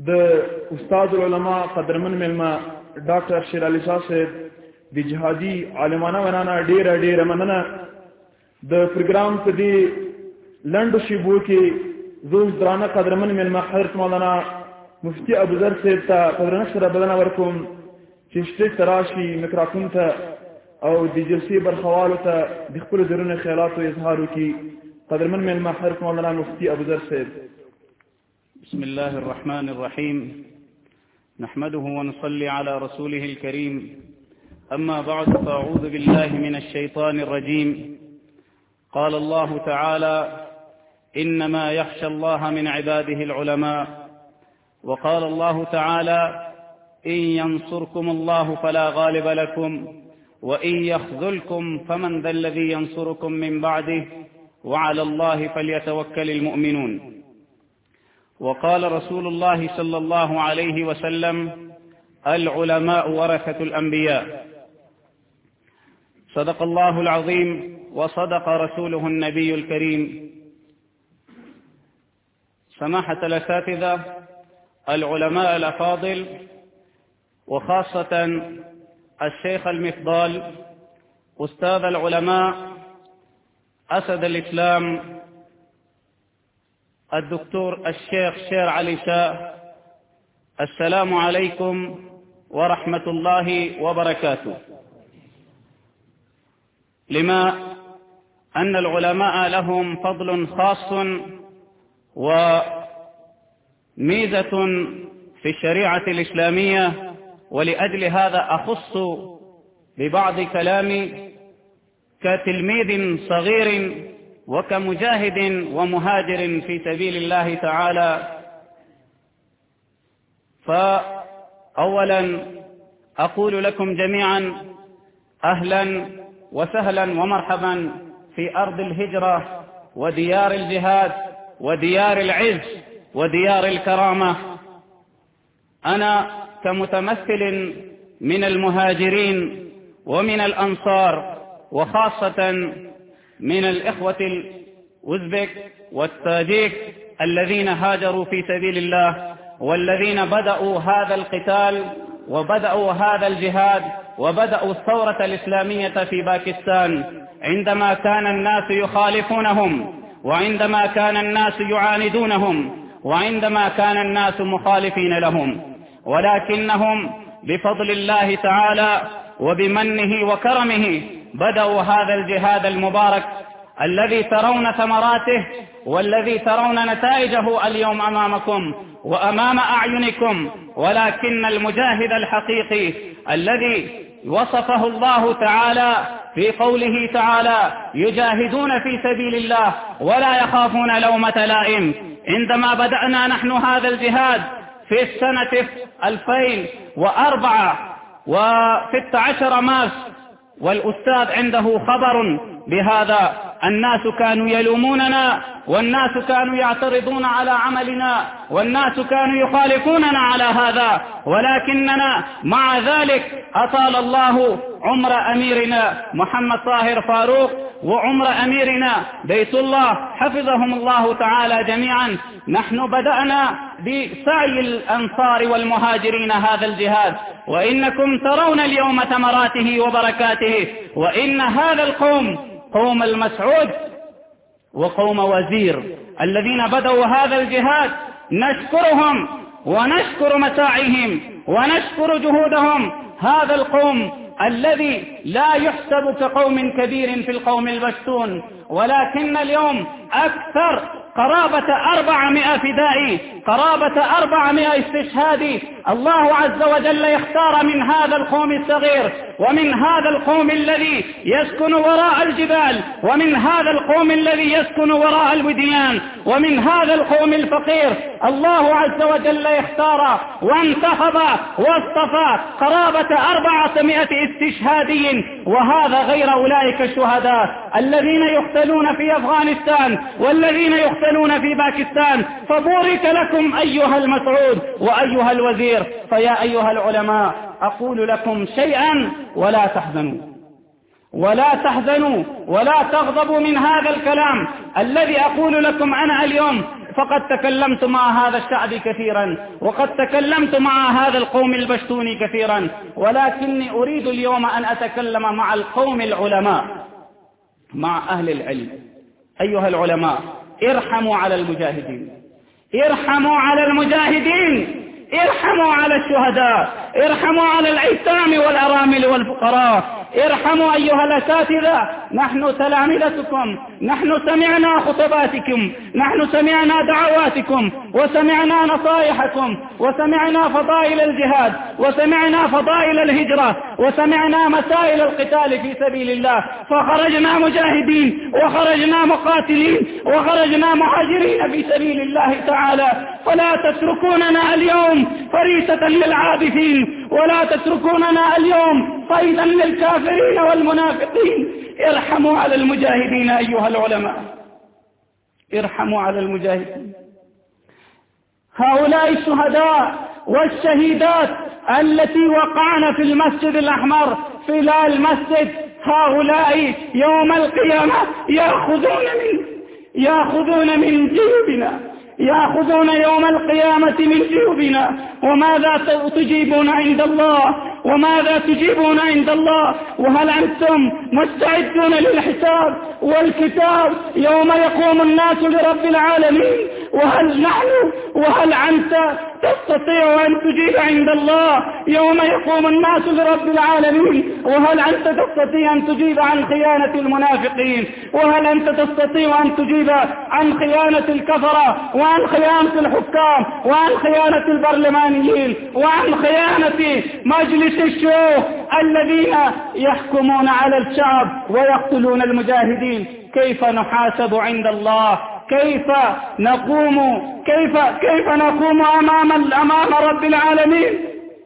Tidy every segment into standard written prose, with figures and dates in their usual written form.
د استاد العلماء قدرمن ملما ډاکټر شیر علي شاه صاحب د جهادي عالمانه ونانا ډیره مننه. د پروګرام په دې لنډو شیبو کې زوج درانه قدرمن ملما حضرت مولانا مفتی ابوذر صاحب ته قدرنه سره بدنه ورکوم چې سټیج تراشي میکروفون ته او د جلسې برخوالو ته د خپل درونه خیالات او اظهار وکړي. قدرمن ملما حضرت مولانا مفتی ابوذر صاحب. بسم الله الرحمن الرحيم، نحمده ونصلي على رسوله الكريم. أما بعد، فأعوذ بالله من الشيطان الرجيم. قال الله تعالى: إنما يخشى الله من عباده العلماء. وقال الله تعالى: إن ينصركم الله فلا غالب لكم وإن يخذلكم فمن ذا الذي ينصركم من بعده وعلى الله فليتوكل المؤمنون. وقال رسول الله صلى الله عليه وسلم: العلماء ورثة الأنبياء. صدق الله العظيم وصدق رسوله النبي الكريم. سماحة الأساتذة، العلماء الأفاضل، وخاصة الشيخ المفضال أستاذ العلماء أسد الإسلام الدكتور الشيخ شير علي شاه، السلام عليكم ورحمة الله وبركاته. لما أن العلماء لهم فضل خاص وميزة في الشريعة الإسلامية، ولأجل هذا أخص ببعض كلامي كتلميذ صغير وكمجاهد ومهاجر في سبيل الله تعالى. فأولا أقول لكم جميعا أهلا وسهلا ومرحبا في أرض الهجرة وديار الجهاد وديار العز وديار الكرامة. أنا كمتمثل من المهاجرين ومن الأنصار، وخاصة من الإخوة الأوزبك والتاجيك الذين هاجروا في سبيل الله والذين بدأوا هذا القتال وبدأوا هذا الجهاد وبدأوا الثورة الإسلامية في باكستان عندما كان الناس يخالفونهم، وعندما كان الناس يعاندونهم، وعندما كان الناس مخالفين لهم، ولكنهم بفضل الله تعالى وبمنه وكرمه بدأوا هذا الجهاد المبارك الذي ترون ثمراته والذي ترون نتائجه اليوم أمامكم وأمام أعينكم. ولكن المجاهد الحقيقي الذي وصفه الله تعالى في قوله تعالى: يجاهدون في سبيل الله ولا يخافون لومة لائم. عندما بدأنا نحن هذا الجهاد في السنة 2004 و16 مارس، والأستاذ عنده خبر بهذا، الناس كانوا يلوموننا، والناس كانوا يعترضون على عملنا، والناس كانوا يخالفوننا على هذا، ولكننا مع ذلك أطال الله عمر أميرنا محمد طاهر فاروق وعمر أميرنا بيت الله حفظهم الله تعالى جميعا. نحن بدأنا بسعي الأنصار والمهاجرين هذا الجهاد، وإنكم ترون اليوم ثمراته وبركاته. وإن هذا القوم، قوم المسعود وقوم وزير الذين بدأوا هذا الجهاد، نشكرهم ونشكر مساعيهم ونشكر جهودهم. هذا القوم الذي لا يحسب كقوم كبير في القوم البشتون، ولكن اليوم أكثر قرابة 400 فدائي، قرابة 400 استشهادي. الله عز وجل يختار من هذا القوم الصغير، ومن هذا القوم الذي يسكن وراء الجبال، ومن هذا القوم الذي يسكن وراء الوديان، ومن هذا القوم الفقير. الله عز وجل يختار وانتخب واصطفى قرابة 400 استشهادي، وهذا غير أولئك الشهداء الذين يقتلون في أفغانستان والذين يقتلون في باكستان. فبورك لكم أيها المسعود وأيها الوزير. فيا أيها العلماء، أقول لكم شيئا: ولا تحزنوا ولا تحزنوا ولا تغضبوا من هذا الكلام الذي أقول لكم أنا اليوم فقد تكلمت مع هذا الشعب كثيرا، وقد تكلمت مع هذا القوم البشتوني كثيرا، ولكني أريد اليوم أن أتكلم مع القوم العلماء، مع أهل العلم. أيها العلماء، ارحموا على المجاهدين، ارحموا على المجاهدين، ارحموا على الشهداء، ارحموا على الأيتام والأرامل والفقراء، ارحموا أيها الأساتذة. نحن تلامذتكم، نحن سمعنا خطباتكم، نحن سمعنا دعواتكم، وسمعنا نصائحكم، وسمعنا فضائل الجهاد، وسمعنا فضائل الهجرة، وسمعنا مسائل القتال في سبيل الله، فخرجنا مجاهدين، وخرجنا مقاتلين، وخرجنا مهاجرين في سبيل الله تعالى. فلا تتركوننا اليوم فريسة للعابثين، ولا تتركوننا اليوم صيدا للكافرين والمنافقين. ارحموا على المجاهدين أيها العلماء، ارحموا على المجاهدين. هؤلاء الشهداء والشهيدات التي وقعن في المسجد الأحمر في المسجد، هؤلاء يوم القيامة يأخذون من جيوبنا، يأخذون يوم القيامة من جيوبنا. وماذا تجيبون عند الله؟ وماذا تجيبون عند الله؟ وهل أنتم مستعدون للحساب والكتاب يوم يقوم الناس لرب العالمين؟ وهل أنت تستطيع أن تجيب عند الله يوم يقوم الناس لرب العالمين؟ وهل أنت تستطيع أن تجيب عن خيانة المنافقين؟ وهل أنت تستطيع أن تجيب عن خيانة الكفرة، وعن خيانة الحكام، وعن خيانة البرلمانيين، وعن خيانة مجلس الشيوخ الذين يحكمون على الشعب ويقتلون المجاهدين؟ كيف نحاسب عند الله؟ كيف نقوم أمام رب العالمين؟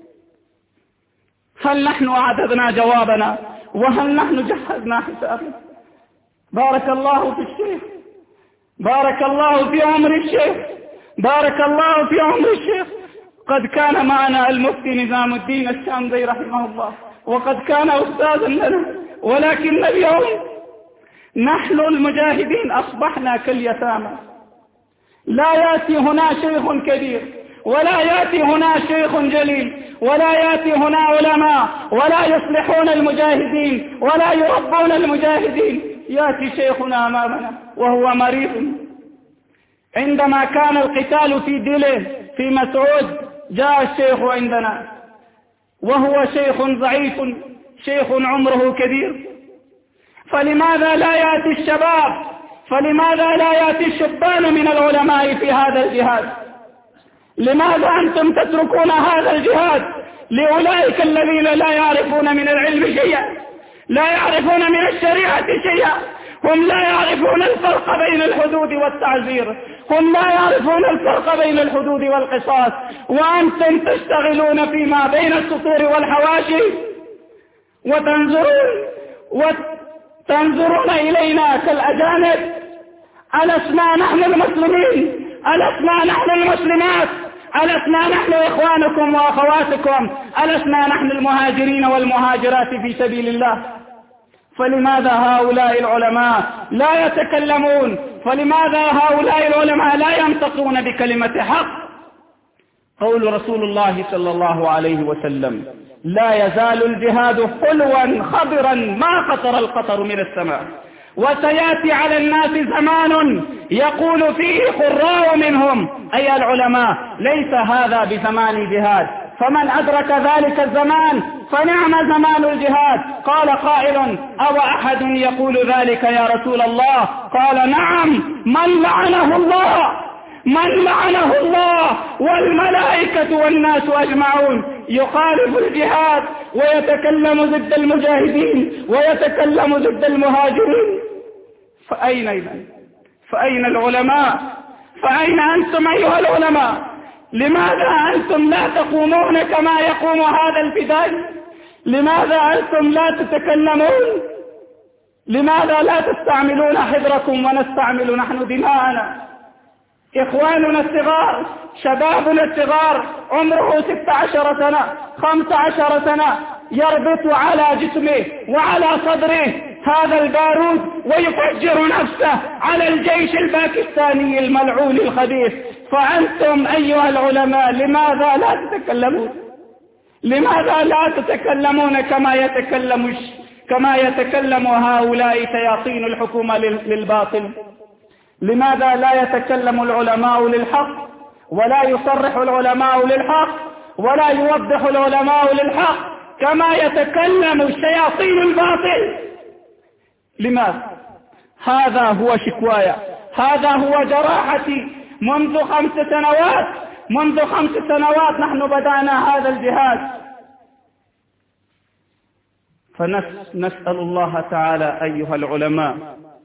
هل نحن أعددنا جوابنا؟ وهل نحن جهزنا حسابنا؟ بارك الله في الشيخ، بارك الله في عمر الشيخ، بارك الله في عمر الشيخ. قد كان معنا المفتي نظام الدين الشامذي رحمه الله، وقد كان أستاذا لنا، ولكن اليوم نحن المجاهدين أصبحنا كاليتامى. لا يأتي هنا شيخ كبير، ولا يأتي هنا شيخ جليل، ولا يأتي هنا علماء، ولا يصلحون المجاهدين، ولا يربون المجاهدين. يأتي شيخنا أمامنا وهو مريض. عندما كان القتال في ديله في مسعود، جاء الشيخ عندنا وهو شيخ ضعيف، شيخ عمره كبير. فلماذا لا يأتي الشباب؟ فلماذا لا يأتي الشبان من العلماء في هذا الجهاد؟ لماذا أنتم تتركون هذا الجهاد لأولئك الذين لا يعرفون من العلم شيئا، لا يعرفون من الشريعة شيئا؟ هم لا يعرفون الفرق بين الحدود والتعزير، هم لا يعرفون الفرق بين الحدود والقصاص، وأنتم تشتغلون فيما بين السطور والحواشي وتنظرون إلينا كالأجانب. ألسنا نحن المسلمين؟ ألسنا نحن المسلمات؟ ألسنا نحن إخوانكم وأخواتكم؟ ألسنا نحن المهاجرين والمهاجرات في سبيل الله؟ فلماذا هؤلاء العلماء لا يتكلمون؟ فلماذا هؤلاء العلماء لا ينطقون بكلمة حق؟ قول رسول الله صلى الله عليه وسلم: لا يزال الجهاد حلوا خضرا ما قطر القطر من السماء، وسيأتي على الناس زمان يقول فيه قراء منهم أي العلماء: ليس هذا بزمان جهاد، فمن أدرك ذلك الزمان فنعم زمان الجهاد. قال قائل: أو أحد يقول ذلك يا رسول الله؟ قال: نعم، من لعنه الله والملائكة والناس أجمعون، يخالف الجهاد ويتكلم ضد المجاهدين ويتكلم ضد المهاجرين. فأين العلماء؟ فأين أنتم أيها العلماء؟ لماذا أنتم لا تقومون كما يقوم هذا الفدائي؟ لماذا أنتم لا تتكلمون؟ لماذا لا تستعملون حذركم ونستعمل نحن دماءنا؟ إخواننا الصغار، شبابنا الصغار، عمره 16 سنة 15 سنة، يربط على جسمه وعلى صدره هذا البارود ويفجر نفسه على الجيش الباكستاني الملعون الخبيث. فأنتم أيها العلماء لماذا لا تتكلمون؟ لماذا لا تتكلمون كما يتكلم هؤلاء شياطين الحكومة للباطل؟ لماذا لا يتكلم العلماء للحق، ولا يصرح العلماء للحق، ولا يوضح العلماء للحق كما يتكلم الشياطين الباطل؟ لماذا؟ هذا هو شكوايا، هذا هو جراحتي منذ 5 سنوات. منذ 5 سنوات نحن بدأنا هذا الجهاد، فنسأل الله تعالى أيها العلماء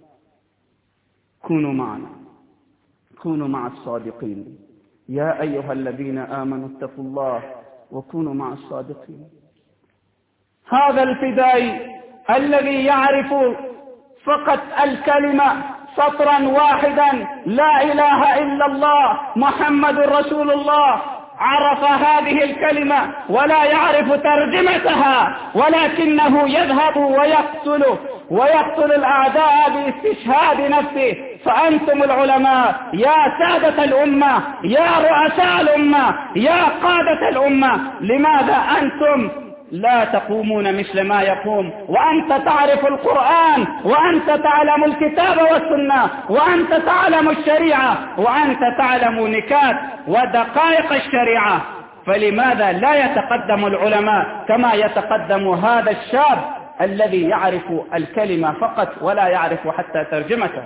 كونوا معنا، كونوا مع الصادقين. يا أيها الذين آمنوا اتقوا الله وكونوا مع الصادقين. هذا الفدائي الذي يعرف فقط الكلمة سطرا واحدا لا إله إلا الله محمد رسول الله، عرف هذه الكلمة ولا يعرف ترجمتها، ولكنه يذهب ويقتل الأعداء باستشهاد نفسه. فأنتم العلماء يا سادة الأمة، يا رؤساء الأمة، يا قادة الأمة، لماذا أنتم لا تقومون مثل ما يقوم؟ وأنت تعرف القرآن، وأنت تعلم الكتاب والسنة، وأنت تعلم الشريعة، وأنت تعلم نكات ودقائق الشريعة، فلماذا لا يتقدم العلماء كما يتقدم هذا الشاب الذي يعرف الكلمة فقط ولا يعرف حتى ترجمتها؟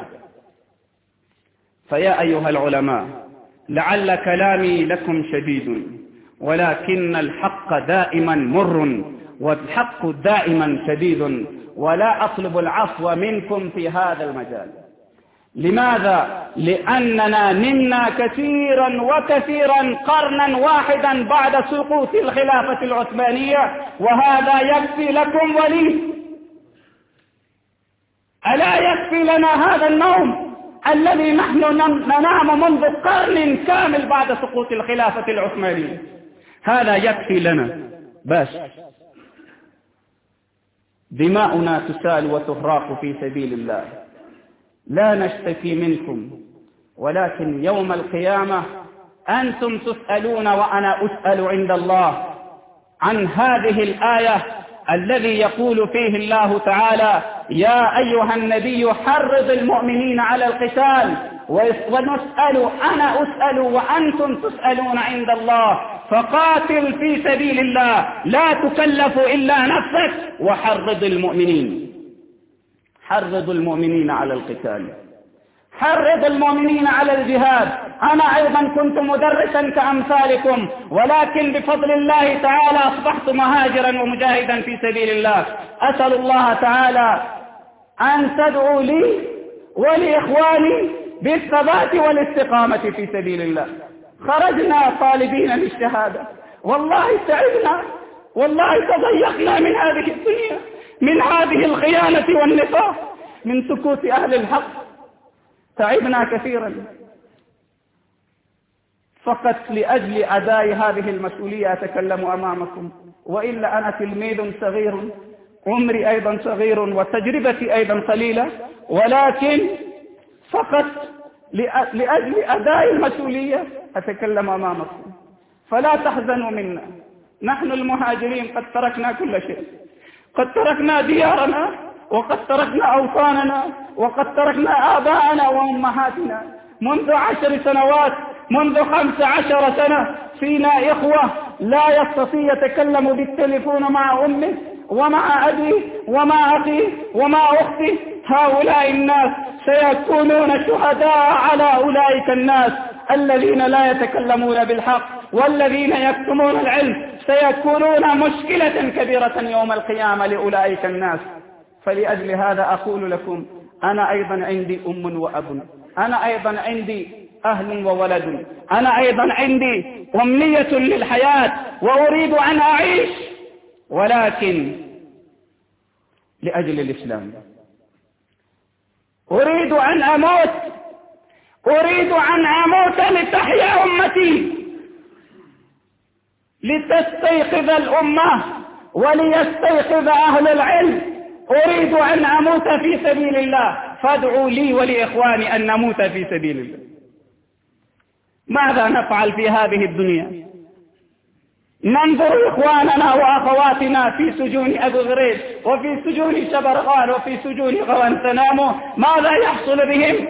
فيا أيها العلماء، لعل كلامي لكم شديد، ولكن الحق دائما مر، والحق دائما شديد، ولا أطلب العفو منكم في هذا المجال. لماذا؟ لأننا نمنا كثيرا وكثيرا قرنا واحدا بعد سقوط الخلافة العثمانية، وهذا يكفي لكم ولي. ألا يكفي لنا هذا النوم الذي نحن ننام منذ قرن كامل بعد سقوط الخلافة العثمانية؟ هذا يكفي لنا. بس دماؤنا تسال وتهراق في سبيل الله، لا نشتكي منكم، ولكن يوم القيامة أنتم تسألون وأنا أسأل عند الله عن هذه الآية الذي يقول فيه الله تعالى: يا أيها النبي حرض المؤمنين على القتال. ونسأل، أنا أسأل وأنتم تسألون عند الله، فقاتل في سبيل الله، لا تكلف إلا نفسك، وحرض المؤمنين. حرض المؤمنين على القتال، حرض المؤمنين على الجهاد. أنا أيضا كنت مدرسا كأمثالكم، ولكن بفضل الله تعالى أصبحت مهاجرا ومجاهدا في سبيل الله. أسأل الله تعالى أن تدعوا لي ولإخواني بالثبات والاستقامة في سبيل الله. خرجنا طالبين للشهادة، والله تعبنا، والله تضيقنا من هذه الدنيا، من هذه الخيانة والنفاق، من سكوت أهل الحق، تعبنا كثيرا. فقط لأجل أداء هذه المسؤولية أتكلم أمامكم، وإلا أنا تلميذ صغير، عمري أيضا صغير، وتجربتي أيضا قليلة، ولكن فقط لأجل أداء المسؤولية أتكلم أمامكم. فلا تحزنوا منا، نحن المهاجرين قد تركنا كل شيء، قد تركنا ديارنا، وقد تركنا أوطاننا، وقد تركنا آباءنا وأمهاتنا. منذ 10 سنوات، منذ 15 سنة فينا إخوة لا يستطيع يتكلم بالتليفون مع أمه ومع أبيه ومع أخيه ومع أخته. هؤلاء الناس سيكونون شهداء على أولئك الناس الذين لا يتكلمون بالحق والذين يكتمون العلم، سيكونون مشكلة كبيرة يوم القيامة لأولئك الناس. فلأجل هذا أقول لكم: أنا أيضا عندي أم وأب، أنا أيضا عندي أهل وولد، أنا أيضا عندي أمنية للحياة وأريد أن أعيش، ولكن لأجل الإسلام أريد أن أموت، أريد أن أموت لتحيا أمتي، لتستيقظ الأمة وليستيقظ أهل العلم أريد أن أموت في سبيل الله، فادعوا لي ولإخواني أن نموت في سبيل الله. ماذا نفعل في هذه الدنيا؟ ننظر إخواننا وأخواتنا في سجون أبو غريب وفي سجون شبرغان وفي سجون غوانتنامو، ماذا يحصل بهم؟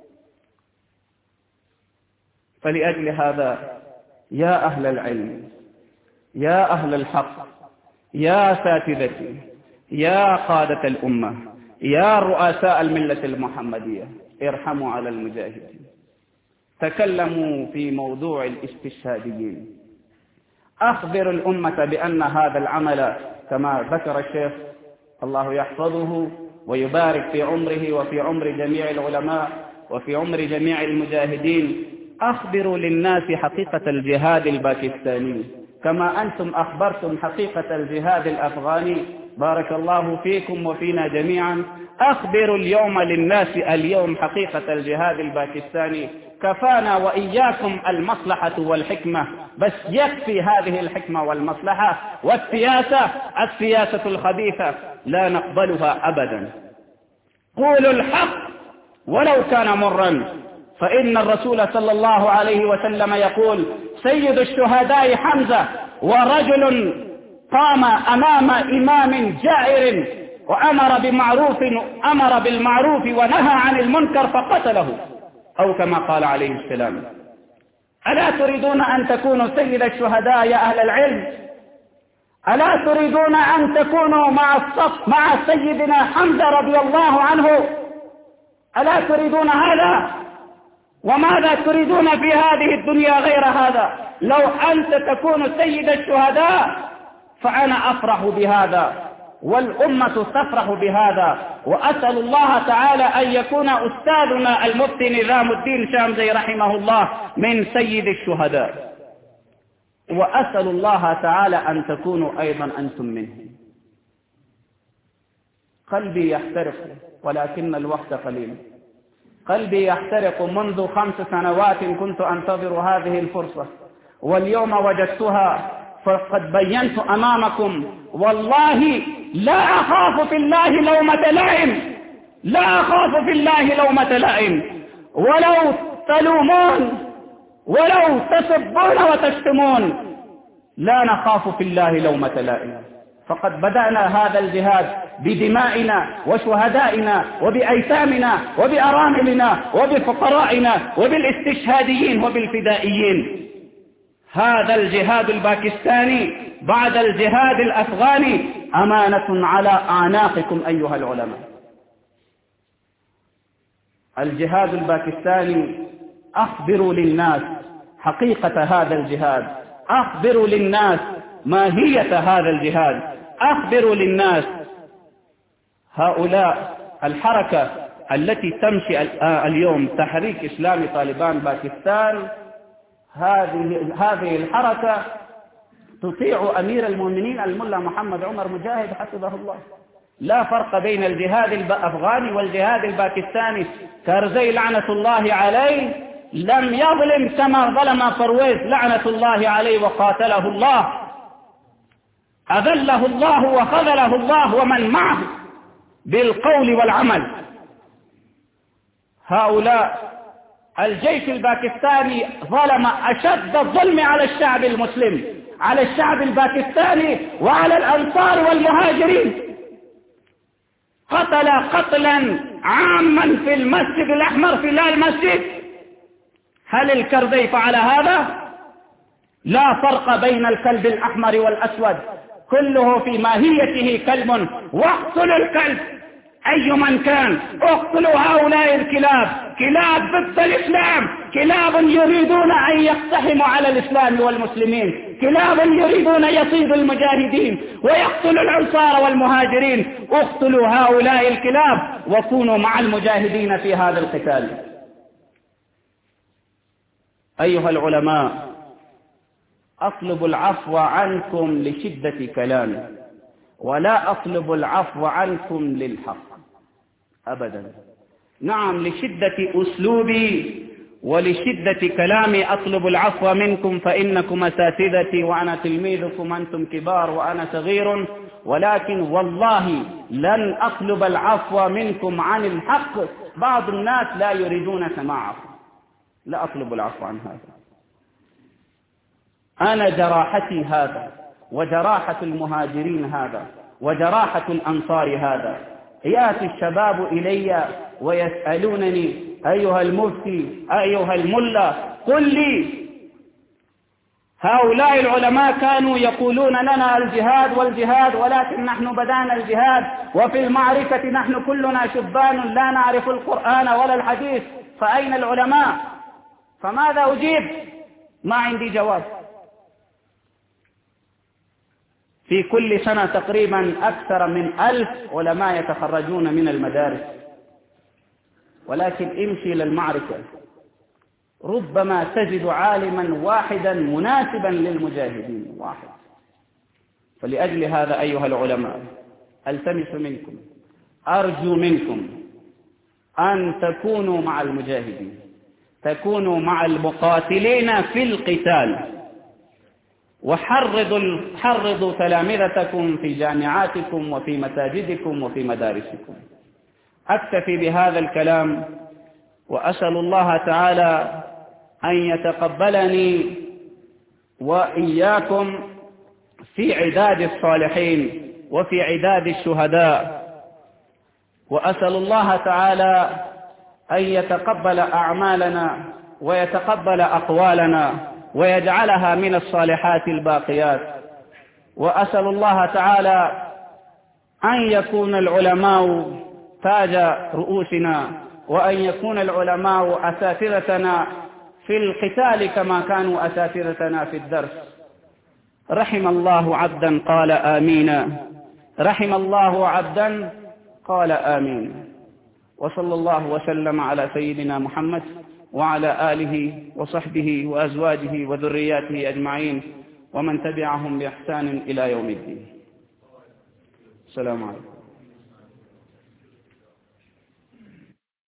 فلأجل هذا يا أهل العلم، يا أهل الحق، يا ساتذتي، يا قادة الأمة، يا رؤساء الملة المحمدية، ارحموا على المجاهدين. تكلموا في موضوع الاستشهاديين. أخبر الأمة بأن هذا العمل كما ذكر الشيخ الله يحفظه ويبارك في عمره وفي عمر جميع العلماء وفي عمر جميع المجاهدين، أخبروا للناس حقيقة الجهاد الباكستاني كما أنتم أخبرتم حقيقة الجهاد الأفغاني. بارك الله فيكم وفينا جميعا. أخبروا اليوم للناس اليوم حقيقة الجهاد الباكستاني. كفانا وإياكم المصلحة والحكمة، بس يكفي هذه الحكمة والمصلحة، والسياسة الخبيثة لا نقبلها أبدا. قولوا الحق ولو كان مرا، فإن الرسول صلى الله عليه وسلم يقول: سيد الشهداء حمزة، ورجل قام أمام إمام جائر وأمر بالمعروف ونهى عن المنكر فقتله، أو كما قال عليه السلام. ألا تريدون أن تكونوا سيد الشهداء يا أهل العلم؟ ألا تريدون أن تكونوا مع سيدنا حمزة رضي الله عنه؟ ألا تريدون هذا؟ وماذا تريدون في هذه الدنيا غير هذا؟ لو أنت تكون سيد الشهداء فأنا أفرح بهذا والأمة تفرح بهذا. وأسأل الله تعالى أن يكون أستاذنا المفتي نظام الدين شامزي رحمه الله من سيد الشهداء، وأسأل الله تعالى أن تكونوا أيضا أنتم منه. قلبي يحترق ولكن الوقت قليل. قلبي يحترق منذ 5 سنوات كنت أنتظر هذه الفرصة، واليوم وجدتها، فقد بينت أمامكم. والله لا أخاف في الله لومة لائم، لا أخاف في الله لومة لائم. ولو تلومون ولو تسبون وتشتمون لا نخاف في الله لومة لائم. فقد بدأنا هذا الجهاد بدمائنا وشهدائنا وبأيتامنا وبأراملنا وبفقرائنا وبالاستشهاديين وبالفدائيين. هذا الجهاد الباكستاني بعد الجهاد الأفغاني أمانة على أعناقكم أيها العلماء. الجهاد الباكستاني، أخبروا للناس حقيقة هذا الجهاد، أخبروا للناس ماهية هذا الجهاد، أخبروا للناس. هؤلاء الحركة التي تمشي اليوم تحريك إسلامي طالبان باكستان، هذه الحركة تطيع أمير المؤمنين الملا محمد عمر مجاهد حفظه الله. لا فرق بين الجهاد الأفغاني والجهاد الباكستاني. كارزي لعنة الله عليه لم يظلم كما ظلم فرويز لعنة الله عليه وقاتله الله. أذله الله وخذله الله ومن معه بالقول والعمل. هؤلاء الجيش الباكستاني ظلم أشد الظلم على الشعب المسلم، على الشعب الباكستاني وعلى الأنصار والمهاجرين. قتل قتلا عاما في المسجد الأحمر في المسجد. هل الكرزي فعل هذا؟ لا فرق بين الكلب الأحمر والأسود، كله في ماهيته كلب. واقتلوا الكلب أي من كان، اقتلوا هؤلاء الكلاب، كلاب ضد الإسلام، كلاب يريدون أن يقتحموا على الإسلام والمسلمين، كلاب يريدون يصيدوا المجاهدين ويقتلوا الأنصار والمهاجرين. اقتلوا هؤلاء الكلاب وكونوا مع المجاهدين في هذا القتال. أيها العلماء، أطلب العفو عنكم لشدة كلامي، ولا أطلب العفو عنكم للحق أبدا. نعم، لشدة أسلوبي ولشدة كلامي أطلب العفو منكم، فإنكم أساتذتي وأنا تلميذكم، أنتم كبار وأنا صغير، ولكن والله لن أطلب العفو منكم عن الحق. بعض الناس لا يريدون سماعه، لا أطلب العفو عن هذا. أنا جراحتي هذا، وجراحة المهاجرين هذا، وجراحة الأنصار هذا. يأتي الشباب إلي ويسألونني: أيها المفتي، أيها الملا، قل لي، هؤلاء العلماء كانوا يقولون لنا الجهاد والجهاد، ولكن نحن بدأنا الجهاد وفي المعركة نحن كلنا شبان لا نعرف القرآن ولا الحديث، فأين العلماء؟ فماذا أجيب؟ ما عندي جواب. في كل سنة تقريبا أكثر من 1000 علماء يتخرجون من المدارس، ولكن امشي للمعركة ربما تجد عالما واحدا مناسبا للمجاهدين واحد. فلأجل هذا أيها العلماء ألتمس منكم، أرجو منكم أن تكونوا مع المجاهدين، تكونوا مع المقاتلين في القتال، وحرضوا تلامذتكم في جامعاتكم وفي مساجدكم وفي مدارسكم. أكتفي بهذا الكلام، وأسأل الله تعالى أن يتقبلني وإياكم في عداد الصالحين وفي عداد الشهداء، وأسأل الله تعالى أن يتقبل أعمالنا ويتقبل أقوالنا ويجعلها من الصالحات الباقيات، وأسأل الله تعالى أن يكون العلماء تاج رؤوسنا، وأن يكون العلماء أساتذتنا في القتال كما كانوا أساتذتنا في الدرس. رحم الله عبدا قال آمين، رحم الله عبدا قال آمين. وصلى الله وسلم على سيدنا محمد وعلى آله وصحبه وأزواجه وذرياته أجمعين، ومن تبعهم بإحسان إلى يوم الدين. السلام عليكم.